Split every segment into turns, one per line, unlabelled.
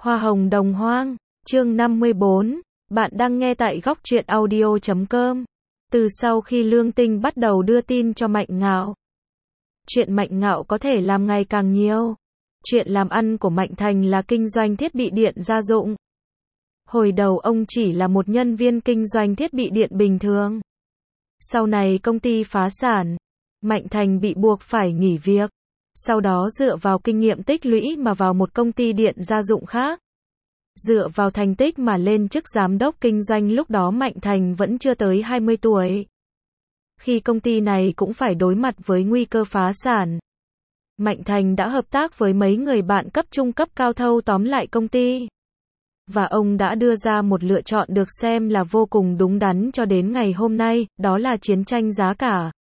Hoa hồng đồng hoang, chương 54, bạn đang nghe tại góc truyện audio.com. Từ sau khi Lương Tinh bắt đầu đưa tin cho Mạnh Ngạo, chuyện Mạnh Ngạo có thể làm ngày càng nhiều. Chuyện làm ăn của Mạnh Thành là kinh doanh thiết bị điện gia dụng. Hồi đầu ông chỉ là một nhân viên kinh doanh thiết bị điện bình thường. Sau này công ty phá sản, Mạnh Thành bị buộc phải nghỉ việc. Sau đó dựa vào kinh nghiệm tích lũy mà vào một công ty điện gia dụng khác. Dựa vào thành tích mà lên chức giám đốc kinh doanh, lúc đó Mạnh Thành vẫn chưa tới 20 tuổi. Khi công ty này cũng phải đối mặt với nguy cơ phá sản, Mạnh Thành đã hợp tác với mấy người bạn cấp trung cấp cao thâu tóm lại công ty. Và ông đã đưa ra một lựa chọn được xem là vô cùng đúng đắn cho đến ngày hôm nay, đó là chiến tranh giá cả.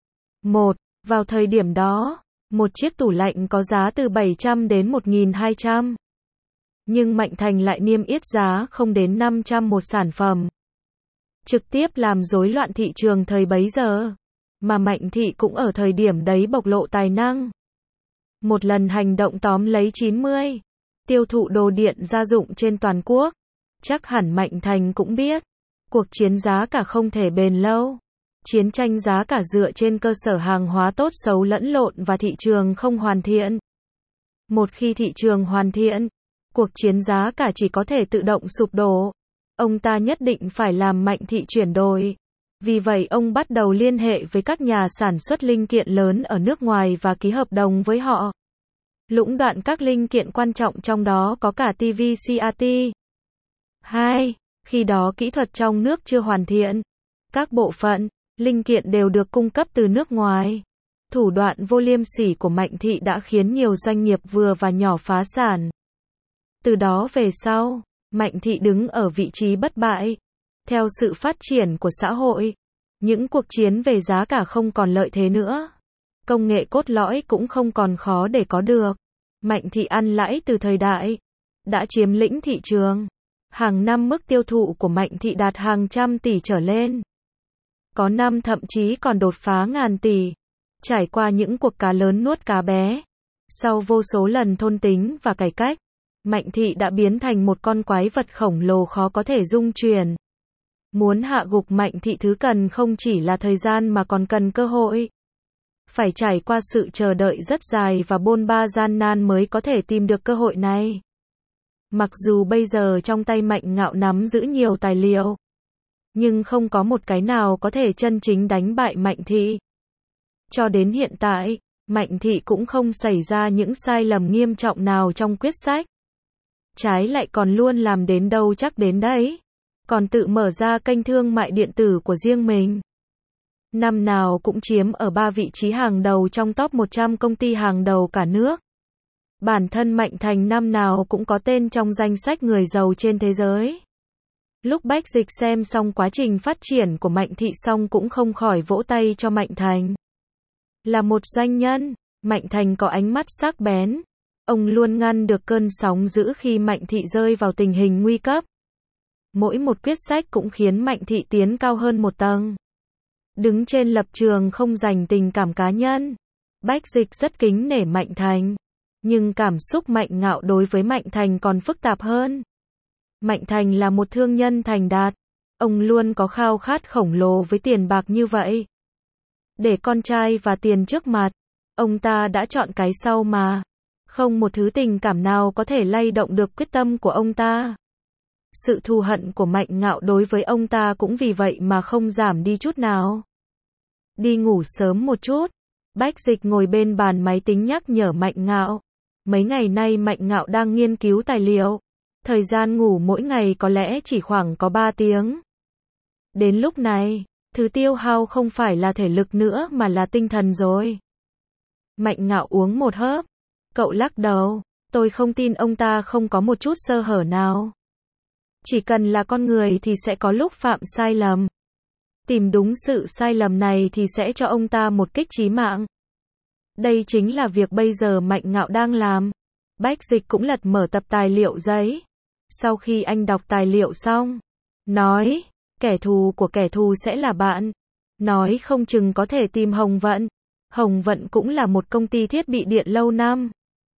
Vào thời điểm đó, một chiếc tủ lạnh có giá từ 700 đến 1.200. Nhưng Mạnh Thành lại niêm yết giá không đến 500 một sản phẩm. Trực tiếp làm rối loạn thị trường thời bấy giờ. Mà Mạnh Thị cũng ở thời điểm đấy bộc lộ tài năng. Một lần hành động tóm lấy 90 tiêu thụ đồ điện gia dụng trên toàn quốc. Chắc hẳn Mạnh Thành cũng biết, cuộc chiến giá cả không thể bền lâu. Chiến tranh giá cả dựa trên cơ sở hàng hóa tốt xấu lẫn lộn và thị trường không hoàn thiện. Một khi thị trường hoàn thiện, cuộc chiến giá cả chỉ có thể tự động sụp đổ. Ông ta nhất định phải làm Mạnh Thị chuyển đổi. Vì vậy ông bắt đầu liên hệ với các nhà sản xuất linh kiện lớn ở nước ngoài và ký hợp đồng với họ. Lũng đoạn các linh kiện quan trọng, trong đó có cả TV CRT. 2. Khi đó kỹ thuật trong nước chưa hoàn thiện. Các bộ phận, linh kiện đều được cung cấp từ nước ngoài. Thủ đoạn vô liêm sỉ của Mạnh Thị đã khiến nhiều doanh nghiệp vừa và nhỏ phá sản. Từ đó về sau, Mạnh Thị đứng ở vị trí bất bại. Theo sự phát triển của xã hội, những cuộc chiến về giá cả không còn lợi thế nữa. Công nghệ cốt lõi cũng không còn khó để có được. Mạnh Thị ăn lãi từ thời đại, đã chiếm lĩnh thị trường. Hàng năm mức tiêu thụ của Mạnh Thị đạt hàng trăm tỷ trở lên. Có năm thậm chí còn đột phá ngàn tỷ. Trải qua những cuộc cá lớn nuốt cá bé. Sau vô số lần thôn tính và cải cách, Mạnh Thị đã biến thành một con quái vật khổng lồ khó có thể dung chuyển. Muốn hạ gục Mạnh Thị thứ cần không chỉ là thời gian mà còn cần cơ hội. Phải trải qua sự chờ đợi rất dài và bôn ba gian nan mới có thể tìm được cơ hội này. Mặc dù bây giờ trong tay Mạnh Ngạo nắm giữ nhiều tài liệu, nhưng không có một cái nào có thể chân chính đánh bại Mạnh Thị. Cho đến hiện tại, Mạnh Thị cũng không xảy ra những sai lầm nghiêm trọng nào trong quyết sách. Trái lại còn luôn làm đến đâu chắc đến đấy. Còn tự mở ra kênh thương mại điện tử của riêng mình. Năm nào cũng chiếm ở 3 vị trí hàng đầu trong top 100 công ty hàng đầu cả nước. Bản thân Mạnh Thành năm nào cũng có tên trong danh sách người giàu trên thế giới. Lúc Bách Dịch xem xong quá trình phát triển của Mạnh Thị xong cũng không khỏi vỗ tay cho Mạnh Thành. Là một doanh nhân, Mạnh Thành có ánh mắt sắc bén. Ông luôn ngăn được cơn sóng dữ khi Mạnh Thị rơi vào tình hình nguy cấp. Mỗi một quyết sách cũng khiến Mạnh Thị tiến cao hơn một tầng. Đứng trên lập trường không dành tình cảm cá nhân, Bách Dịch rất kính nể Mạnh Thành. Nhưng cảm xúc Mạnh Ngạo đối với Mạnh Thành còn phức tạp hơn. Mạnh Thành là một thương nhân thành đạt. Ông luôn có khao khát khổng lồ với tiền bạc như vậy. Để con trai và tiền trước mặt, ông ta đã chọn cái sau mà. Không một thứ tình cảm nào có thể lay động được quyết tâm của ông ta. Sự thù hận của Mạnh Ngạo đối với ông ta cũng vì vậy mà không giảm đi chút nào. Đi ngủ sớm một chút. Bách Dịch ngồi bên bàn máy tính nhắc nhở Mạnh Ngạo. Mấy ngày nay Mạnh Ngạo đang nghiên cứu tài liệu. Thời gian ngủ mỗi ngày có lẽ chỉ khoảng có 3 tiếng. Đến lúc này, thứ tiêu hao không phải là thể lực nữa mà là tinh thần rồi. Mạnh Ngạo uống một hớp. Cậu lắc đầu. Tôi không tin ông ta không có một chút sơ hở nào. Chỉ cần là con người thì sẽ có lúc phạm sai lầm. Tìm đúng sự sai lầm này thì sẽ cho ông ta một kích chí mạng. Đây chính là việc bây giờ Mạnh Ngạo đang làm. Bách Dịch cũng lật mở tập tài liệu giấy. Sau khi anh đọc tài liệu xong, nói, kẻ thù của kẻ thù sẽ là bạn. Nói không chừng có thể tìm Hồng Vận. Hồng Vận cũng là một công ty thiết bị điện lâu năm.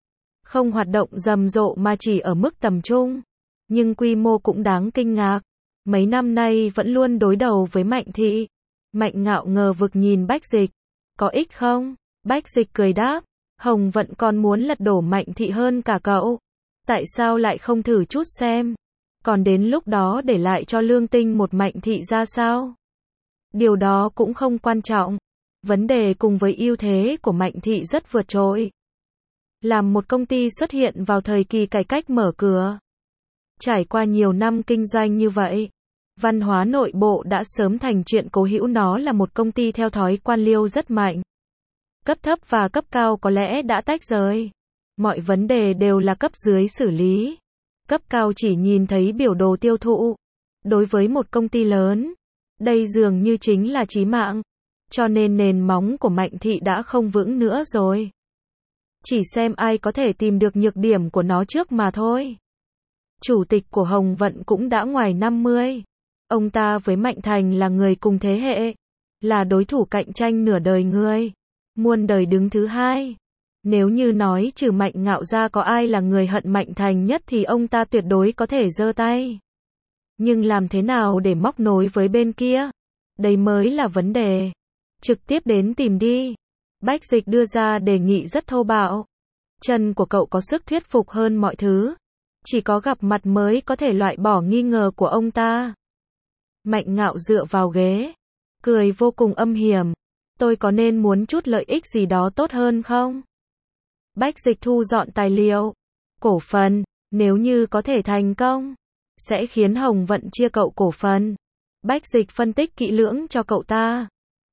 Không hoạt động rầm rộ mà chỉ ở mức tầm trung. Nhưng quy mô cũng đáng kinh ngạc. Mấy năm nay vẫn luôn đối đầu với Mạnh Thị. Mạnh Ngạo ngờ vực nhìn Bách Dịch. Có ích không? Bách Dịch cười đáp. Hồng Vận còn muốn lật đổ Mạnh Thị hơn cả cậu. Tại sao lại không thử chút xem? Còn đến lúc đó để lại cho Lương Tinh một Mạnh Thị ra sao? Điều đó cũng không quan trọng. Vấn đề cùng với ưu thế của Mạnh Thị rất vượt trội. Làm một công ty xuất hiện vào thời kỳ cải cách mở cửa. Trải qua nhiều năm kinh doanh như vậy, văn hóa nội bộ đã sớm thành chuyện cố hữu, nó là một công ty theo thói quan liêu rất mạnh. Cấp thấp và cấp cao có lẽ đã tách rời. Mọi vấn đề đều là cấp dưới xử lý. Cấp cao chỉ nhìn thấy biểu đồ tiêu thụ. Đối với một công ty lớn, đây dường như chính là chí mạng. Cho nên nền móng của Mạnh Thị đã không vững nữa rồi. Chỉ xem ai có thể tìm được nhược điểm của nó trước mà thôi. Chủ tịch của Hồng Vận cũng đã ngoài 50. Ông ta với Mạnh Thành là người cùng thế hệ. Là đối thủ cạnh tranh nửa đời người. Muôn đời đứng thứ hai. Nếu như nói trừ Mạnh Ngạo ra có ai là người hận Mạnh Thành nhất thì ông ta tuyệt đối có thể giơ tay. Nhưng làm thế nào để móc nối với bên kia? Đây mới là vấn đề. Trực tiếp đến tìm đi. Bách Dịch đưa ra đề nghị rất thô bạo. Chân của cậu có sức thuyết phục hơn mọi thứ. Chỉ có gặp mặt mới có thể loại bỏ nghi ngờ của ông ta. Mạnh Ngạo dựa vào ghế. Cười vô cùng âm hiểm. Tôi có nên muốn chút lợi ích gì đó tốt hơn không? Bách Dịch thu dọn tài liệu. Cổ phần, nếu như có thể thành công, sẽ khiến Hồng Vận chia cậu cổ phần. Bách Dịch phân tích kỹ lưỡng cho cậu ta.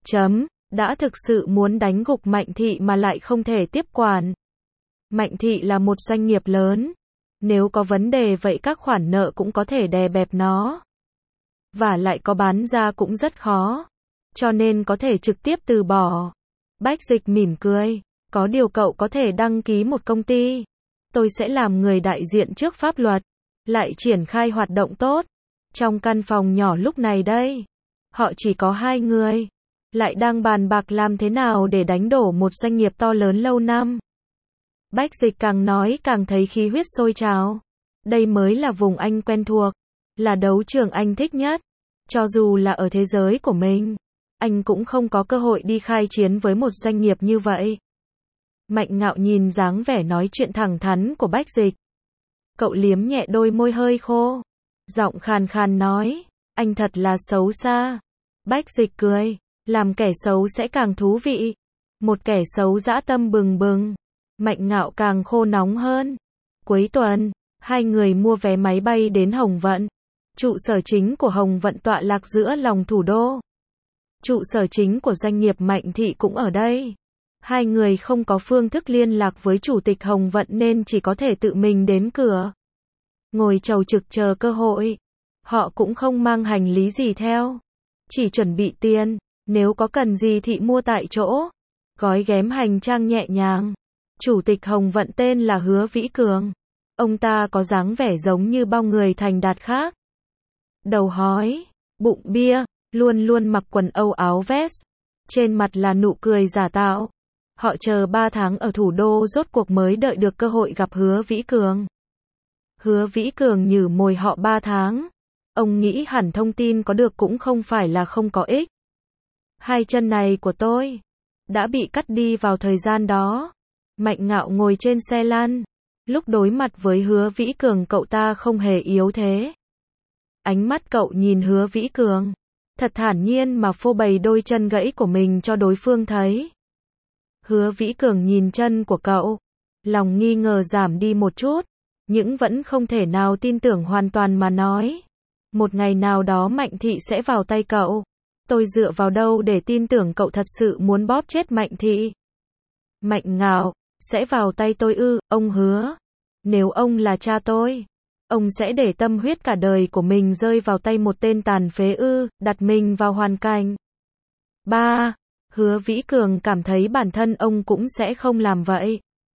Đã thực sự muốn đánh gục Mạnh Thị mà lại không thể tiếp quản. Mạnh Thị là một doanh nghiệp lớn. Nếu có vấn đề vậy các khoản nợ cũng có thể đè bẹp nó. Và lại có bán ra cũng rất khó. Cho nên có thể trực tiếp từ bỏ. Bách Dịch mỉm cười. Có điều cậu có thể đăng ký một công ty. Tôi sẽ làm người đại diện trước pháp luật. Lại triển khai hoạt động tốt. Trong căn phòng nhỏ lúc này đây, họ chỉ có 2 người. Lại đang bàn bạc làm thế nào để đánh đổ một doanh nghiệp to lớn lâu năm. Bách Dịch càng nói càng thấy khí huyết sôi trào. Đây mới là vùng anh quen thuộc. Là đấu trường anh thích nhất. Cho dù là ở thế giới của mình, anh cũng không có cơ hội đi khai chiến với một doanh nghiệp như vậy. Mạnh Ngạo nhìn dáng vẻ nói chuyện thẳng thắn của Bách Dịch. Cậu liếm nhẹ đôi môi hơi khô. Giọng khàn khàn nói. Anh thật là xấu xa. Bách Dịch cười. Làm kẻ xấu sẽ càng thú vị. Một kẻ xấu dã tâm bừng bừng. Mạnh Ngạo càng khô nóng hơn. Cuối tuần, 2 người mua vé máy bay đến Hồng Vận. Trụ sở chính của Hồng Vận tọa lạc giữa lòng thủ đô. Trụ sở chính của doanh nghiệp Mạnh Thị cũng ở đây. 2 người không có phương thức liên lạc với chủ tịch Hồng Vận nên chỉ có thể tự mình đến cửa. Ngồi chầu trực chờ cơ hội. Họ cũng không mang hành lý gì theo. Chỉ chuẩn bị tiền. Nếu có cần gì thì mua tại chỗ. Gói ghém hành trang nhẹ nhàng. Chủ tịch Hồng Vận tên là Hứa Vĩ Cường. Ông ta có dáng vẻ giống như bao người thành đạt khác. Đầu hói, bụng bia, luôn luôn mặc quần âu áo vest. Trên mặt là nụ cười giả tạo. Họ chờ 3 tháng ở thủ đô rốt cuộc mới đợi được cơ hội gặp Hứa Vĩ Cường. Hứa Vĩ Cường nhử môi họ 3 tháng. Ông nghĩ hẳn thông tin có được cũng không phải là không có ích. 2 chân này của tôi đã bị cắt đi vào thời gian đó. Mạnh Ngạo ngồi trên xe lăn. Lúc đối mặt với Hứa Vĩ Cường cậu ta không hề yếu thế. Ánh mắt cậu nhìn Hứa Vĩ Cường. Thật thản nhiên mà phô bày đôi chân gãy của mình cho đối phương thấy. Hứa Vĩ Cường nhìn chân của cậu. Lòng nghi ngờ giảm đi một chút. Nhưng vẫn không thể nào tin tưởng hoàn toàn mà nói. Một ngày nào đó Mạnh Thị sẽ vào tay cậu. Tôi dựa vào đâu để tin tưởng cậu thật sự muốn bóp chết Mạnh Thị? Mạnh Ngạo, sẽ vào tay tôi ư? Ông hứa. Nếu ông là cha tôi, ông sẽ để tâm huyết cả đời của mình rơi vào tay một tên tàn phế ư? Đặt mình vào hoàn cảnh. 3. Hứa Vĩ Cường cảm thấy bản thân ông cũng sẽ không làm vậy.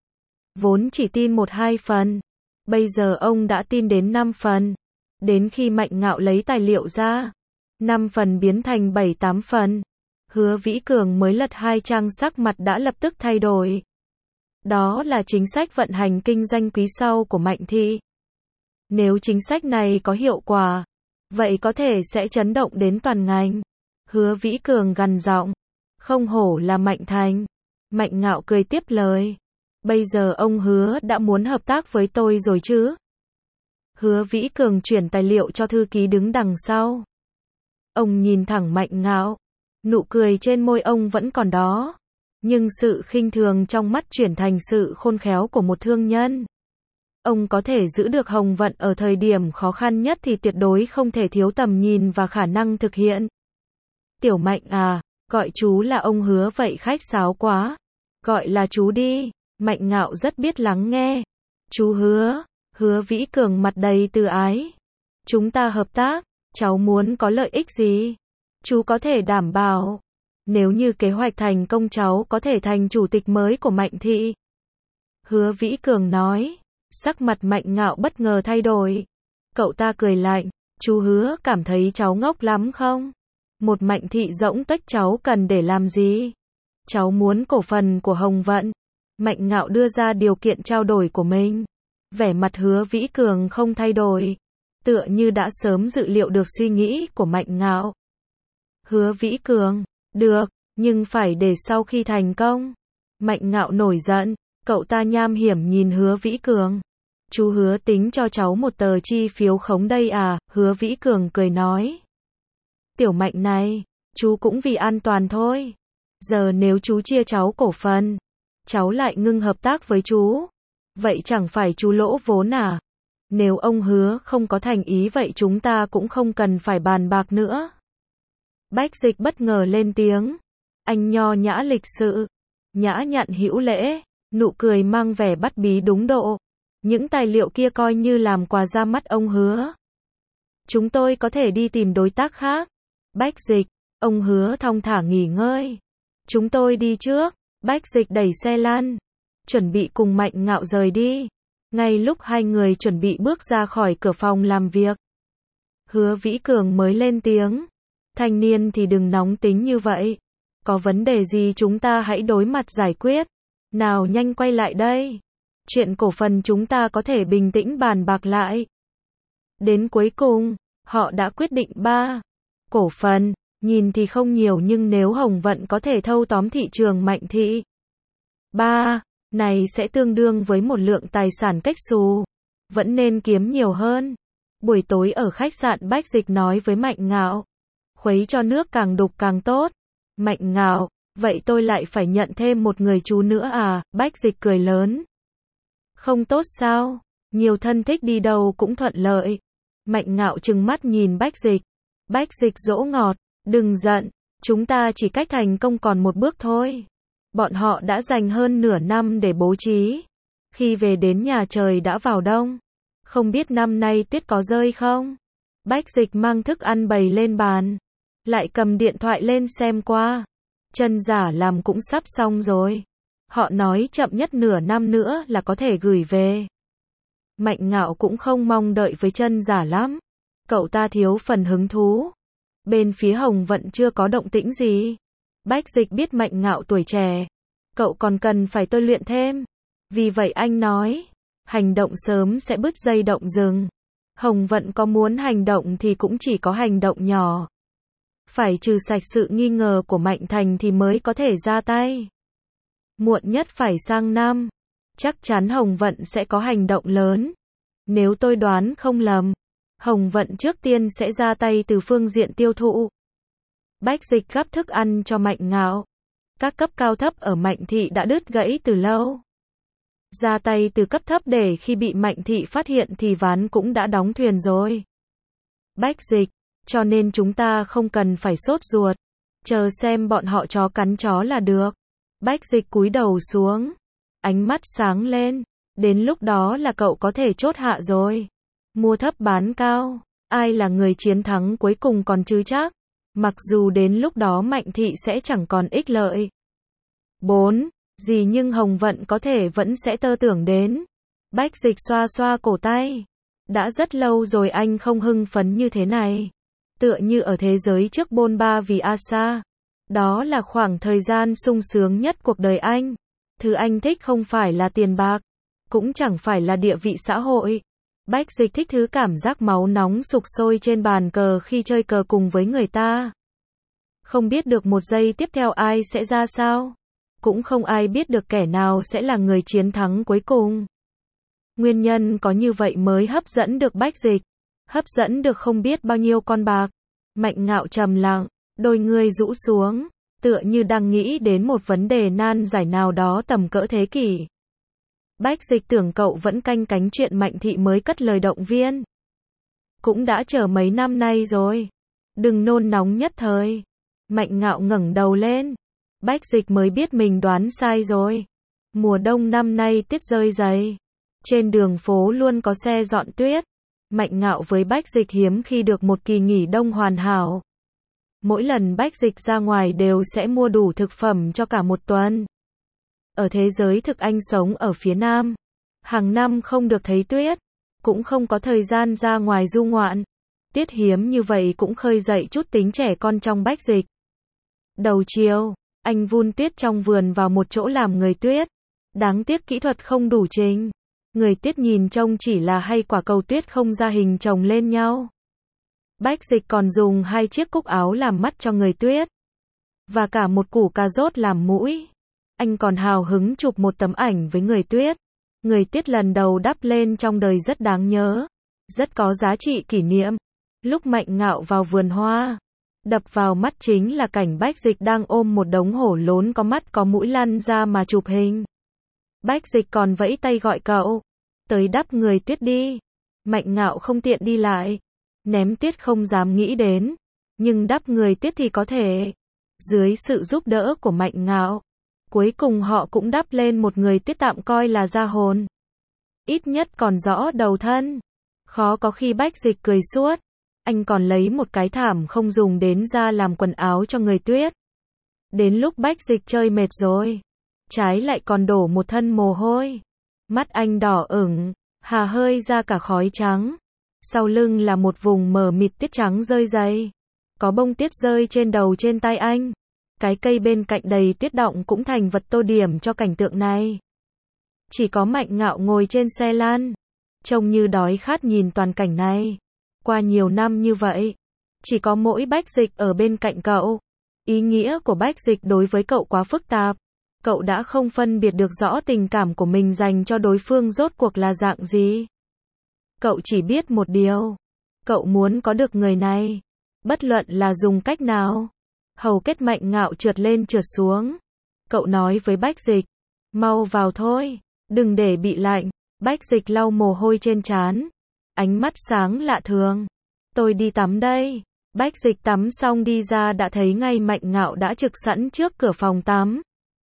Vốn chỉ tin 1-2 phần. Bây giờ ông đã tin đến 5 phần. Đến khi Mạnh Ngạo lấy tài liệu ra, 5 phần biến thành 7-8 phần. Hứa Vĩ Cường mới lật 2 trang sắc mặt đã lập tức thay đổi. Đó là chính sách vận hành kinh doanh quý sau của Mạnh thị. Nếu chính sách này có hiệu quả, vậy có thể sẽ chấn động đến toàn ngành. Hứa Vĩ Cường gằn giọng. Không hổ là Mạnh Thành. Mạnh Ngạo cười tiếp lời. Bây giờ ông Hứa đã muốn hợp tác với tôi rồi chứ? Hứa Vĩ Cường chuyển tài liệu cho thư ký đứng đằng sau. Ông nhìn thẳng Mạnh Ngạo. Nụ cười trên môi ông vẫn còn đó. Nhưng sự khinh thường trong mắt chuyển thành sự khôn khéo của một thương nhân. Ông có thể giữ được Hồng Vận ở thời điểm khó khăn nhất thì tuyệt đối không thể thiếu tầm nhìn và khả năng thực hiện. Tiểu Mạnh à, gọi chú là ông Hứa vậy khách sáo quá. Gọi là chú đi. Mạnh Ngạo rất biết lắng nghe. Chú Hứa. Hứa Vĩ Cường mặt đầy từ ái. Chúng ta hợp tác. Cháu muốn có lợi ích gì? Chú có thể đảm bảo. Nếu như kế hoạch thành công cháu có thể thành chủ tịch mới của Mạnh thị. Hứa Vĩ Cường nói. Sắc mặt Mạnh Ngạo bất ngờ thay đổi. Cậu ta cười lạnh. Chú Hứa cảm thấy cháu ngốc lắm không? Một Mạnh thị rỗng tuếch cháu cần để làm gì? Cháu muốn cổ phần của Hồng Vận. Mạnh Ngạo đưa ra điều kiện trao đổi của mình. Vẻ mặt Hứa Vĩ Cường không thay đổi. Tựa như đã sớm dự liệu được suy nghĩ của Mạnh Ngạo. Hứa Vĩ Cường. Được, nhưng phải để sau khi thành công. Mạnh Ngạo nổi giận. Cậu ta nham hiểm nhìn Hứa Vĩ Cường. Chú Hứa tính cho cháu một tờ chi phiếu khống đây à? Hứa Vĩ Cường cười nói. Tiểu Mạnh này, chú cũng vì an toàn thôi. Giờ nếu chú chia cháu cổ phần, cháu lại ngưng hợp tác với chú. Vậy chẳng phải chú lỗ vốn à? Nếu ông Hứa không có thành ý vậy chúng ta cũng không cần phải bàn bạc nữa. Bách Dịch bất ngờ lên tiếng. Anh nho nhã lịch sự, nhã nhặn hữu lễ, nụ cười mang vẻ bắt bí đúng độ. Những tài liệu kia coi như làm quà ra mắt ông Hứa. Chúng tôi có thể đi tìm đối tác khác. Bách Dịch, ông Hứa thong thả nghỉ ngơi. Chúng tôi đi trước. Bách Dịch đẩy xe lăn, chuẩn bị cùng Mạnh Ngạo rời đi. Ngay lúc hai người chuẩn bị bước ra khỏi cửa phòng làm việc, Hứa Vĩ Cường mới lên tiếng. Thanh niên thì đừng nóng tính như vậy. Có vấn đề gì chúng ta hãy đối mặt giải quyết. Nào nhanh quay lại đây. Chuyện cổ phần chúng ta có thể bình tĩnh bàn bạc lại. Đến cuối cùng, họ đã quyết định 3. Cổ phần, nhìn thì không nhiều nhưng nếu Hồng Vận có thể thâu tóm thị trường Mạnh thị. 3. Này sẽ tương đương với một lượng tài sản cách xù. Vẫn nên kiếm nhiều hơn. Buổi tối ở khách sạn Bách Dịch nói với Mạnh Ngạo. Khuấy cho nước càng đục càng tốt. Mạnh Ngạo, vậy tôi lại phải nhận thêm một người chú nữa à? Bách Dịch cười lớn. Không tốt sao? Nhiều thân thích đi đâu cũng thuận lợi. Mạnh Ngạo trừng mắt nhìn Bách Dịch. Bách Dịch dỗ ngọt. Đừng giận, chúng ta chỉ cách thành công còn một bước thôi. Bọn họ đã dành hơn nửa năm để bố trí. Khi về đến nhà trời đã vào đông. Không biết năm nay tuyết có rơi không? Bách Dịch mang thức ăn bày lên bàn. Lại cầm điện thoại lên xem qua. Chân giả làm cũng sắp xong rồi. Họ nói chậm nhất nửa năm nữa là có thể gửi về. Mạnh Ngạo cũng không mong đợi với chân giả lắm. Cậu ta thiếu phần hứng thú. Bên phía Hồng Vận chưa có động tĩnh gì. Bách Dịch biết Mạnh Ngạo tuổi trẻ. Cậu còn cần phải tôi luyện thêm. Vì vậy anh nói. Hành động sớm sẽ bứt dây động rừng. Hồng Vận có muốn hành động thì cũng chỉ có hành động nhỏ. Phải trừ sạch sự nghi ngờ của Mạnh Thành thì mới có thể ra tay. Muộn nhất phải sang năm. Chắc chắn Hồng Vận sẽ có hành động lớn. Nếu tôi đoán không lầm, Hồng Vận trước tiên sẽ ra tay từ phương diện tiêu thụ. Bách Dịch gắp thức ăn cho Mạnh Ngạo. Các cấp cao thấp ở Mạnh thị đã đứt gãy từ lâu. Ra tay từ cấp thấp để khi bị Mạnh thị phát hiện thì ván cũng đã đóng thuyền rồi. Bách Dịch, cho nên chúng ta không cần phải sốt ruột. Chờ xem bọn họ chó cắn chó là được. Bách Dịch cúi đầu xuống. Ánh mắt sáng lên. Đến lúc đó là cậu có thể chốt hạ rồi. Mua thấp bán cao. Ai là người chiến thắng cuối cùng còn chưa chắc. Mặc dù đến lúc đó Mạnh thị sẽ chẳng còn ích lợi. 4. Gì nhưng Hồng Vận có thể vẫn sẽ tơ tưởng đến. Bách Dịch xoa xoa cổ tay. Đã rất lâu rồi anh không hưng phấn như thế này. Tựa như ở thế giới trước bôn ba vì Asa. Đó là khoảng thời gian sung sướng nhất cuộc đời anh. Thứ anh thích không phải là tiền bạc, cũng chẳng phải là địa vị xã hội. Bách Dịch thích thứ cảm giác máu nóng sục sôi trên bàn cờ khi chơi cờ cùng với người ta. Không biết được một giây tiếp theo ai sẽ ra sao. Cũng không ai biết được kẻ nào sẽ là người chiến thắng cuối cùng. Nguyên nhân có như vậy mới hấp dẫn được Bách Dịch. Hấp dẫn được không biết bao nhiêu con bạc. Mạnh Ngạo trầm lặng, đôi người rũ xuống, tựa như đang nghĩ đến một vấn đề nan giải nào đó tầm cỡ thế kỷ. Bách Dịch tưởng cậu vẫn canh cánh chuyện Mạnh Thị mới cất lời động viên. Cũng đã chờ mấy năm nay rồi. Đừng nôn nóng nhất thời. Mạnh Ngạo ngẩng đầu lên. Bách Dịch mới biết mình đoán sai rồi. Mùa đông năm nay tuyết rơi dày. Trên đường phố luôn có xe dọn tuyết. Mạnh Ngạo với Bách Dịch hiếm khi được một kỳ nghỉ đông hoàn hảo. Mỗi lần Bách Dịch ra ngoài đều sẽ mua đủ thực phẩm cho cả một tuần. Ở thế giới thực anh sống ở phía Nam. Hàng năm không được thấy tuyết. Cũng không có thời gian ra ngoài du ngoạn. Tiết hiếm như vậy cũng khơi dậy chút tính trẻ con trong Bách Dịch. Đầu chiều, anh vun tuyết trong vườn vào một chỗ làm người tuyết. Đáng tiếc kỹ thuật không đủ trình. Người tuyết nhìn trông chỉ là hay quả cầu tuyết không ra hình chồng lên nhau. Bách Dịch còn dùng 2 chiếc cúc áo làm mắt cho người tuyết. Và cả một củ cà rốt làm mũi. Anh còn hào hứng chụp một tấm ảnh với người tuyết. Người tuyết lần đầu đắp lên trong đời rất đáng nhớ. Rất có giá trị kỷ niệm. Lúc Mạnh Ngạo vào vườn hoa. Đập vào mắt chính là cảnh Bách Dịch đang ôm một đống hổ lốn có mắt có mũi lăn ra mà chụp hình. Bách Dịch còn vẫy tay gọi cậu. Tới đắp người tuyết đi. Mạnh Ngạo không tiện đi lại. Ném tuyết không dám nghĩ đến. Nhưng đắp người tuyết thì có thể. Dưới sự giúp đỡ của Mạnh Ngạo. Cuối cùng họ cũng đắp lên một người tuyết tạm coi là ra hồn. Ít nhất còn rõ đầu thân. Khó có khi Bách Dịch cười suốt. Anh còn lấy một cái thảm không dùng đến ra làm quần áo cho người tuyết. Đến lúc Bách Dịch chơi mệt rồi. Trái lại còn đổ một thân mồ hôi. Mắt anh đỏ ửng, hà hơi ra cả khói trắng. Sau lưng là một vùng mờ mịt tuyết trắng rơi dày. Có bông tuyết rơi trên đầu trên tay anh. Cái cây bên cạnh đầy tuyết đọng cũng thành vật tô điểm cho cảnh tượng này. Chỉ có Mạnh Ngạo ngồi trên xe lăn. Trông như đói khát nhìn toàn cảnh này. Qua nhiều năm như vậy. Chỉ có mỗi Bách Dịch ở bên cạnh cậu. Ý nghĩa của Bách Dịch đối với cậu quá phức tạp. Cậu đã không phân biệt được rõ tình cảm của mình dành cho đối phương rốt cuộc là dạng gì. Cậu chỉ biết một điều. Cậu muốn có được người này. Bất luận là dùng cách nào. Hầu kết Mạnh Ngạo trượt lên trượt xuống. Cậu nói với Bách Dịch. Mau vào thôi. Đừng để bị lạnh. Bách Dịch lau mồ hôi trên trán. Ánh mắt sáng lạ thường. Tôi đi tắm đây. Bách Dịch tắm xong đi ra đã thấy ngay Mạnh Ngạo đã trực sẵn trước cửa phòng tắm.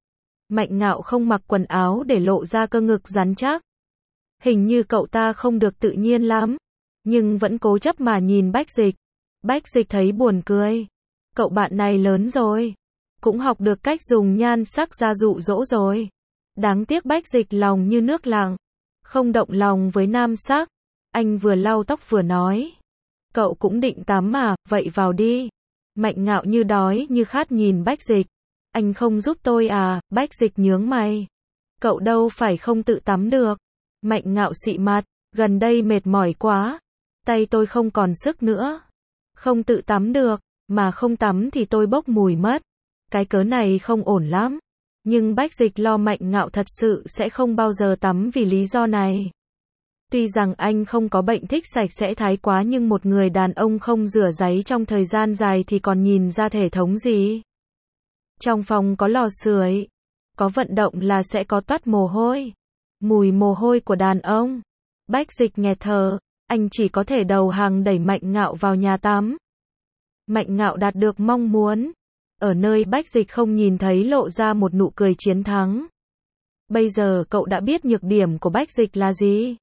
Mạnh Ngạo không mặc quần áo để lộ ra cơ ngực rắn chắc. Hình như cậu ta không được tự nhiên lắm. Nhưng vẫn cố chấp mà nhìn Bách Dịch. Bách Dịch thấy buồn cười. Cậu bạn này lớn rồi. Cũng học được cách dùng nhan sắc ra dụ dỗ rồi. Đáng tiếc Bách Dịch lòng như nước lặng. Không động lòng với nam sắc. Anh vừa lau tóc vừa nói. Cậu cũng định tắm mà, vậy vào đi. Mạnh Ngạo như đói như khát nhìn Bách Dịch. Anh không giúp tôi à? Bách Dịch nhướng mày. Cậu đâu phải không tự tắm được. Mạnh Ngạo xị mặt. Gần đây mệt mỏi quá. Tay tôi không còn sức nữa. Không tự tắm được. Mà không tắm thì tôi bốc mùi mất. Cái cớ này không ổn lắm. Nhưng Bách Dịch lo Mạnh Ngạo thật sự sẽ không bao giờ tắm vì lý do này. Tuy rằng anh không có bệnh thích sạch sẽ thái quá nhưng một người đàn ông không rửa ráy trong thời gian dài thì còn nhìn ra thể thống gì. Trong phòng có lò sưởi. Có vận động là sẽ có toát mồ hôi. Mùi mồ hôi của đàn ông. Bách Dịch nghẹt thở. Anh chỉ có thể đầu hàng đẩy Mạnh Ngạo vào nhà tắm. Mạnh Ngạo đạt được mong muốn. Ở nơi Bách Dịch không nhìn thấy lộ ra một nụ cười chiến thắng. Bây giờ cậu đã biết nhược điểm của Bách Dịch là gì?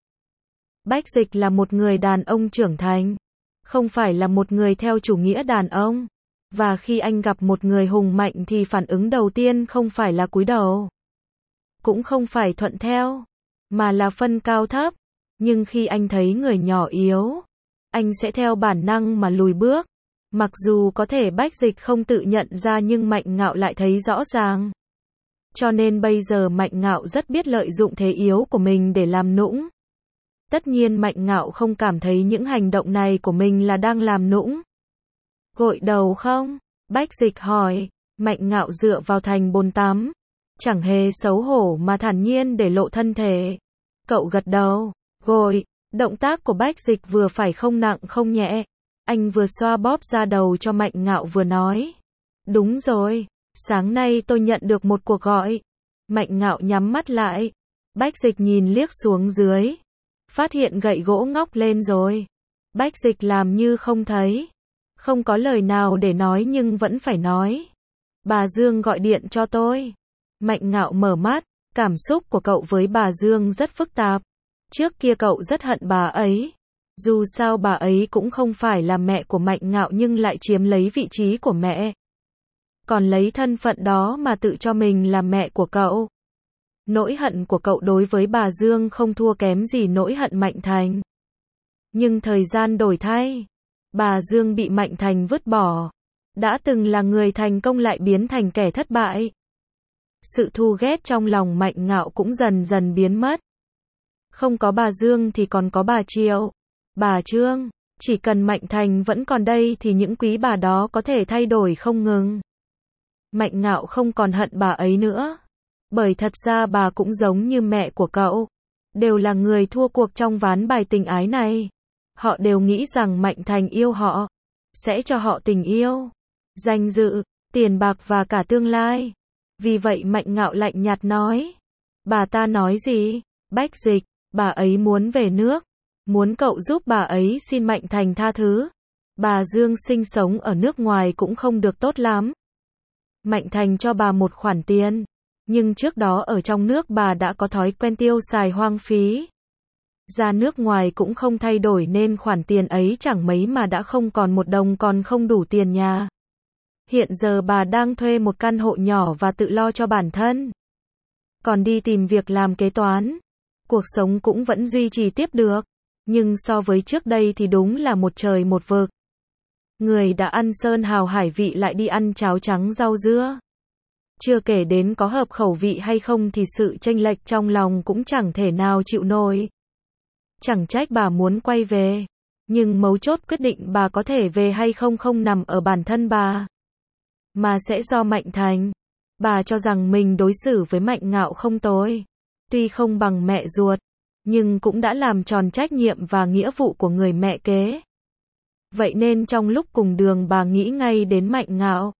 Bách Dịch là một người đàn ông trưởng thành. Không phải là một người theo chủ nghĩa đàn ông. Và khi anh gặp một người hùng mạnh thì phản ứng đầu tiên không phải là cúi đầu. Cũng không phải thuận theo. Mà là phân cao thấp. Nhưng khi anh thấy người nhỏ yếu. Anh sẽ theo bản năng mà lùi bước. Mặc dù có thể Bách Dịch không tự nhận ra nhưng Mạnh Ngạo lại thấy rõ ràng. Cho nên bây giờ Mạnh Ngạo rất biết lợi dụng thế yếu của mình để làm nũng. Tất nhiên Mạnh Ngạo không cảm thấy những hành động này của mình là đang làm nũng. Gội đầu không? Bách Dịch hỏi. Mạnh Ngạo dựa vào thành bồn tắm, chẳng hề xấu hổ mà thản nhiên để lộ thân thể. Cậu gật đầu. Gội. Động tác của Bách Dịch vừa phải không nặng không nhẹ. Anh vừa xoa bóp da đầu cho Mạnh Ngạo vừa nói. Đúng rồi, sáng nay tôi nhận được một cuộc gọi. Mạnh Ngạo nhắm mắt lại. Bách Dịch nhìn liếc xuống dưới. Phát hiện gậy gỗ ngóc lên rồi. Bách Dịch làm như không thấy. Không có lời nào để nói nhưng vẫn phải nói. Bà Dương gọi điện cho tôi. Mạnh Ngạo mở mắt. Cảm xúc của cậu với bà Dương rất phức tạp. Trước kia cậu rất hận bà ấy. Dù sao bà ấy cũng không phải là mẹ của Mạnh Ngạo nhưng lại chiếm lấy vị trí của mẹ. Còn lấy thân phận đó mà tự cho mình là mẹ của cậu. Nỗi hận của cậu đối với bà Dương không thua kém gì nỗi hận Mạnh Thành. Nhưng thời gian đổi thay. Bà Dương bị Mạnh Thành vứt bỏ. Đã từng là người thành công lại biến thành kẻ thất bại. Sự thù ghét trong lòng Mạnh Ngạo cũng dần dần biến mất. Không có bà Dương thì còn có bà Triệu, bà Trương. Chỉ cần Mạnh Thành vẫn còn đây thì những quý bà đó có thể thay đổi không ngừng. Mạnh Ngạo không còn hận bà ấy nữa. Bởi thật ra bà cũng giống như mẹ của cậu. Đều là người thua cuộc trong ván bài tình ái này. Họ đều nghĩ rằng Mạnh Thành yêu họ. Sẽ cho họ tình yêu, danh dự, tiền bạc và cả tương lai. Vì vậy Mạnh Ngạo lạnh nhạt nói. Bà ta nói gì? Bách Dịch, bà ấy muốn về nước. Muốn cậu giúp bà ấy xin Mạnh Thành tha thứ. Bà Dương sinh sống ở nước ngoài cũng không được tốt lắm. Mạnh Thành cho bà một khoản tiền. Nhưng trước đó ở trong nước bà đã có thói quen tiêu xài hoang phí. Ra nước ngoài cũng không thay đổi nên khoản tiền ấy chẳng mấy mà đã không còn một đồng còn không đủ tiền nhà. Hiện giờ bà đang thuê một căn hộ nhỏ và tự lo cho bản thân. Còn đi tìm việc làm kế toán. Cuộc sống cũng vẫn duy trì tiếp được. Nhưng so với trước đây thì đúng là một trời một vực. Người đã ăn sơn hào hải vị lại đi ăn cháo trắng rau dưa. Chưa kể đến có hợp khẩu vị hay không thì sự chênh lệch trong lòng cũng chẳng thể nào chịu nổi. Chẳng trách bà muốn quay về. Nhưng mấu chốt quyết định bà có thể về hay không không nằm ở bản thân bà. Mà sẽ do Mạnh Thành. Bà cho rằng mình đối xử với Mạnh Ngạo không tồi. Tuy không bằng mẹ ruột. Nhưng cũng đã làm tròn trách nhiệm và nghĩa vụ của người mẹ kế. Vậy nên trong lúc cùng đường bà nghĩ ngay đến Mạnh Ngạo.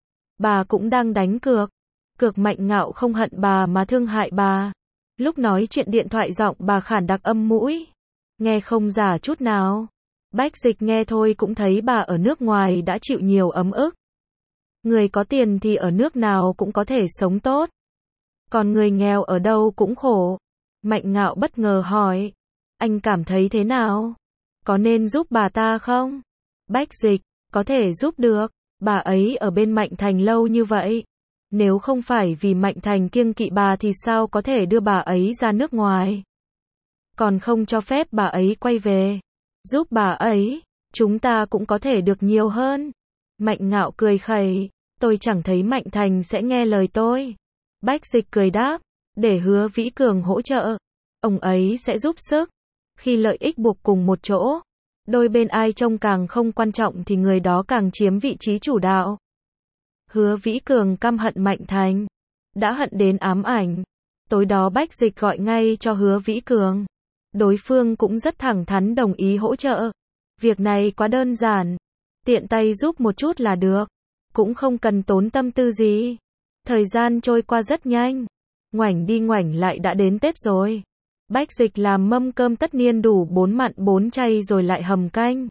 Bà cũng đang đánh cược. Cược Mạnh Ngạo không hận bà mà thương hại bà. Lúc nói chuyện điện thoại giọng bà khản đặc âm mũi. Nghe không giả chút nào. Bách Dịch nghe thôi cũng thấy bà ở nước ngoài đã chịu nhiều ấm ức. Người có tiền thì ở nước nào cũng có thể sống tốt. Còn người nghèo ở đâu cũng khổ. Mạnh Ngạo bất ngờ hỏi. Anh cảm thấy thế nào? Có nên giúp bà ta không? Bách Dịch, có thể giúp được. Bà ấy ở bên Mạnh Thành lâu như vậy. Nếu không phải vì Mạnh Thành kiêng kỵ bà thì sao có thể đưa bà ấy ra nước ngoài? Còn không cho phép bà ấy quay về. Giúp bà ấy, chúng ta cũng có thể được nhiều hơn. Mạnh Ngạo cười khẩy. Tôi chẳng thấy Mạnh Thành sẽ nghe lời tôi. Bách Dịch cười đáp. Để Hứa Vĩ Cường hỗ trợ. Ông ấy sẽ giúp sức. Khi lợi ích buộc cùng một chỗ. Đôi bên ai trông càng không quan trọng thì người đó càng chiếm vị trí chủ đạo. Hứa Vĩ Cường căm hận Mạnh Thành. Đã hận đến ám ảnh. Tối đó Bách Dịch gọi ngay cho Hứa Vĩ Cường. Đối phương cũng rất thẳng thắn đồng ý hỗ trợ. Việc này quá đơn giản. Tiện tay giúp một chút là được. Cũng không cần tốn tâm tư gì. Thời gian trôi qua rất nhanh. Ngoảnh đi ngoảnh lại đã đến Tết rồi. Bách Dịch làm mâm cơm tất niên đủ 4 mặn 4 chay rồi lại hầm canh.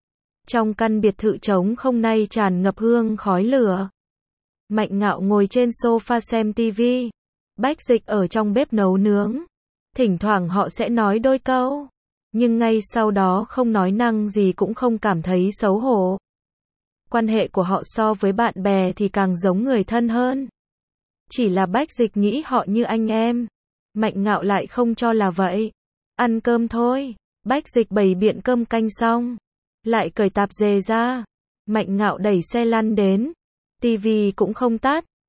Trong căn biệt thự trống không nay tràn ngập hương khói lửa. Mạnh Ngạo ngồi trên sofa xem tivi. Bách Dịch ở trong bếp nấu nướng. Thỉnh thoảng họ sẽ nói đôi câu. Nhưng ngay sau đó không nói năng gì cũng không cảm thấy xấu hổ. Quan hệ của họ so với bạn bè thì càng giống người thân hơn. Chỉ là Bách Dịch nghĩ họ như anh em. Mạnh Ngạo lại không cho là vậy. Ăn cơm thôi. Bách Dịch bày biện cơm canh xong. Lại cởi tạp dề ra. Mạnh Ngạo đẩy xe lăn đến. Tivi cũng không tắt.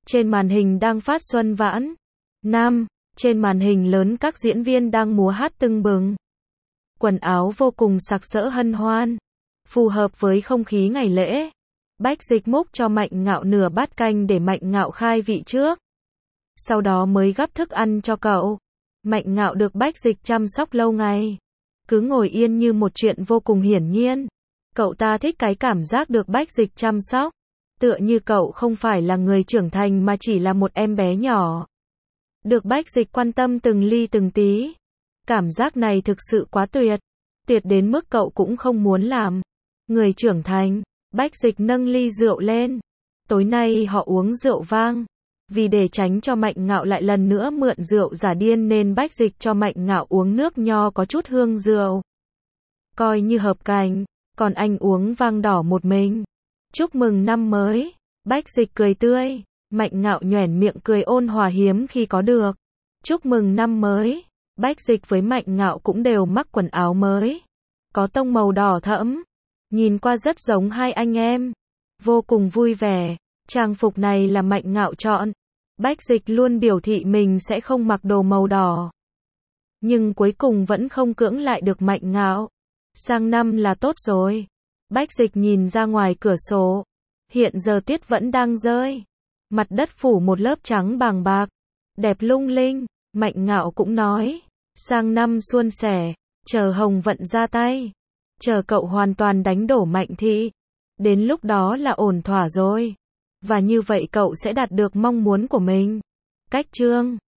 Trên màn hình đang phát Xuân Vãn. Nam, trên màn hình lớn các diễn viên đang múa hát tưng bừng. Quần áo vô cùng sặc sỡ hân hoan, phù hợp với không khí ngày lễ. Bách Dịch múc cho Mạnh Ngạo nửa bát canh để Mạnh Ngạo khai vị trước. Sau đó mới gắp thức ăn cho cậu. Mạnh Ngạo được Bách Dịch chăm sóc lâu ngày. Cứ ngồi yên như một chuyện vô cùng hiển nhiên. Cậu ta thích cái cảm giác được Bách Dịch chăm sóc. Tựa như cậu không phải là người trưởng thành mà chỉ là một em bé nhỏ. Được Bách Dịch quan tâm từng ly từng tí. Cảm giác này thực sự quá tuyệt. Tuyệt đến mức cậu cũng không muốn làm người trưởng thành. Bách Dịch nâng ly rượu lên. Tối nay họ uống rượu vang. Vì để tránh cho Mạnh Ngạo lại lần nữa mượn rượu giả điên nên Bách Dịch cho Mạnh Ngạo uống nước nho có chút hương rượu. Coi như hợp cảnh. Còn anh uống vang đỏ một mình. Chúc mừng năm mới. Bách Dịch cười tươi. Mạnh Ngạo nhoẻn miệng cười ôn hòa hiếm khi có được. Chúc mừng năm mới. Bách Dịch với Mạnh Ngạo cũng đều mắc quần áo mới. Có tông màu đỏ thẫm. Nhìn qua rất giống hai anh em. Vô cùng vui vẻ. Trang phục này là Mạnh Ngạo chọn. Bách Dịch luôn biểu thị mình sẽ không mặc đồ màu đỏ. Nhưng cuối cùng vẫn không cưỡng lại được Mạnh Ngạo. Sang năm là tốt rồi. Bách Dịch nhìn ra ngoài cửa sổ. Hiện giờ tuyết vẫn đang rơi. Mặt đất phủ một lớp trắng bàng bạc. Đẹp lung linh. Mạnh Ngạo cũng nói. Sang năm suôn sẻ. Chờ Hồng Vận ra tay. Chờ cậu hoàn toàn đánh đổ Mạnh Thị. Đến lúc đó là ổn thỏa rồi. Và như vậy cậu sẽ đạt được mong muốn của mình. Cách chương